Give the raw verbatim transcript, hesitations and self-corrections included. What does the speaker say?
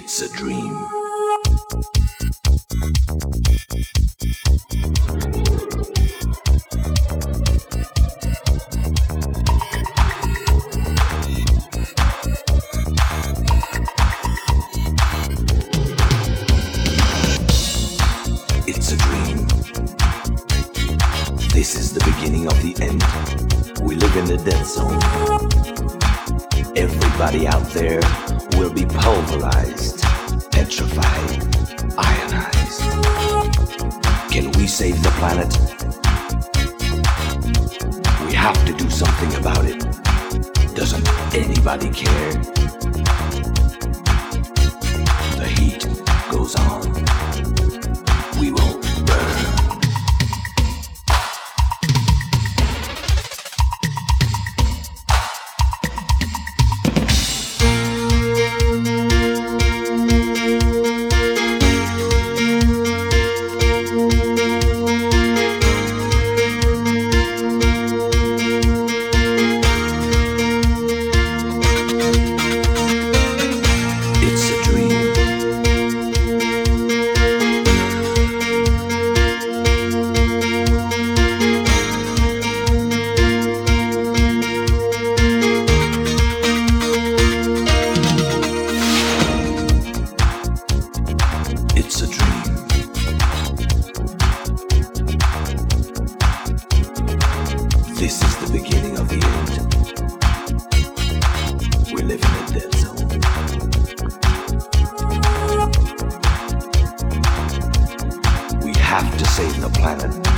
It's a dream. It's a dream. This is the beginning of the end. We live in the dead zone. Everybody out there will be pulverized, petrified, ionized. Can we save the planet? We have to do something about it. Doesn't anybody care? The heat goes on. We will burn. It's a dream. This is the beginning of the end. We live in a dead zone. We have to save the planet.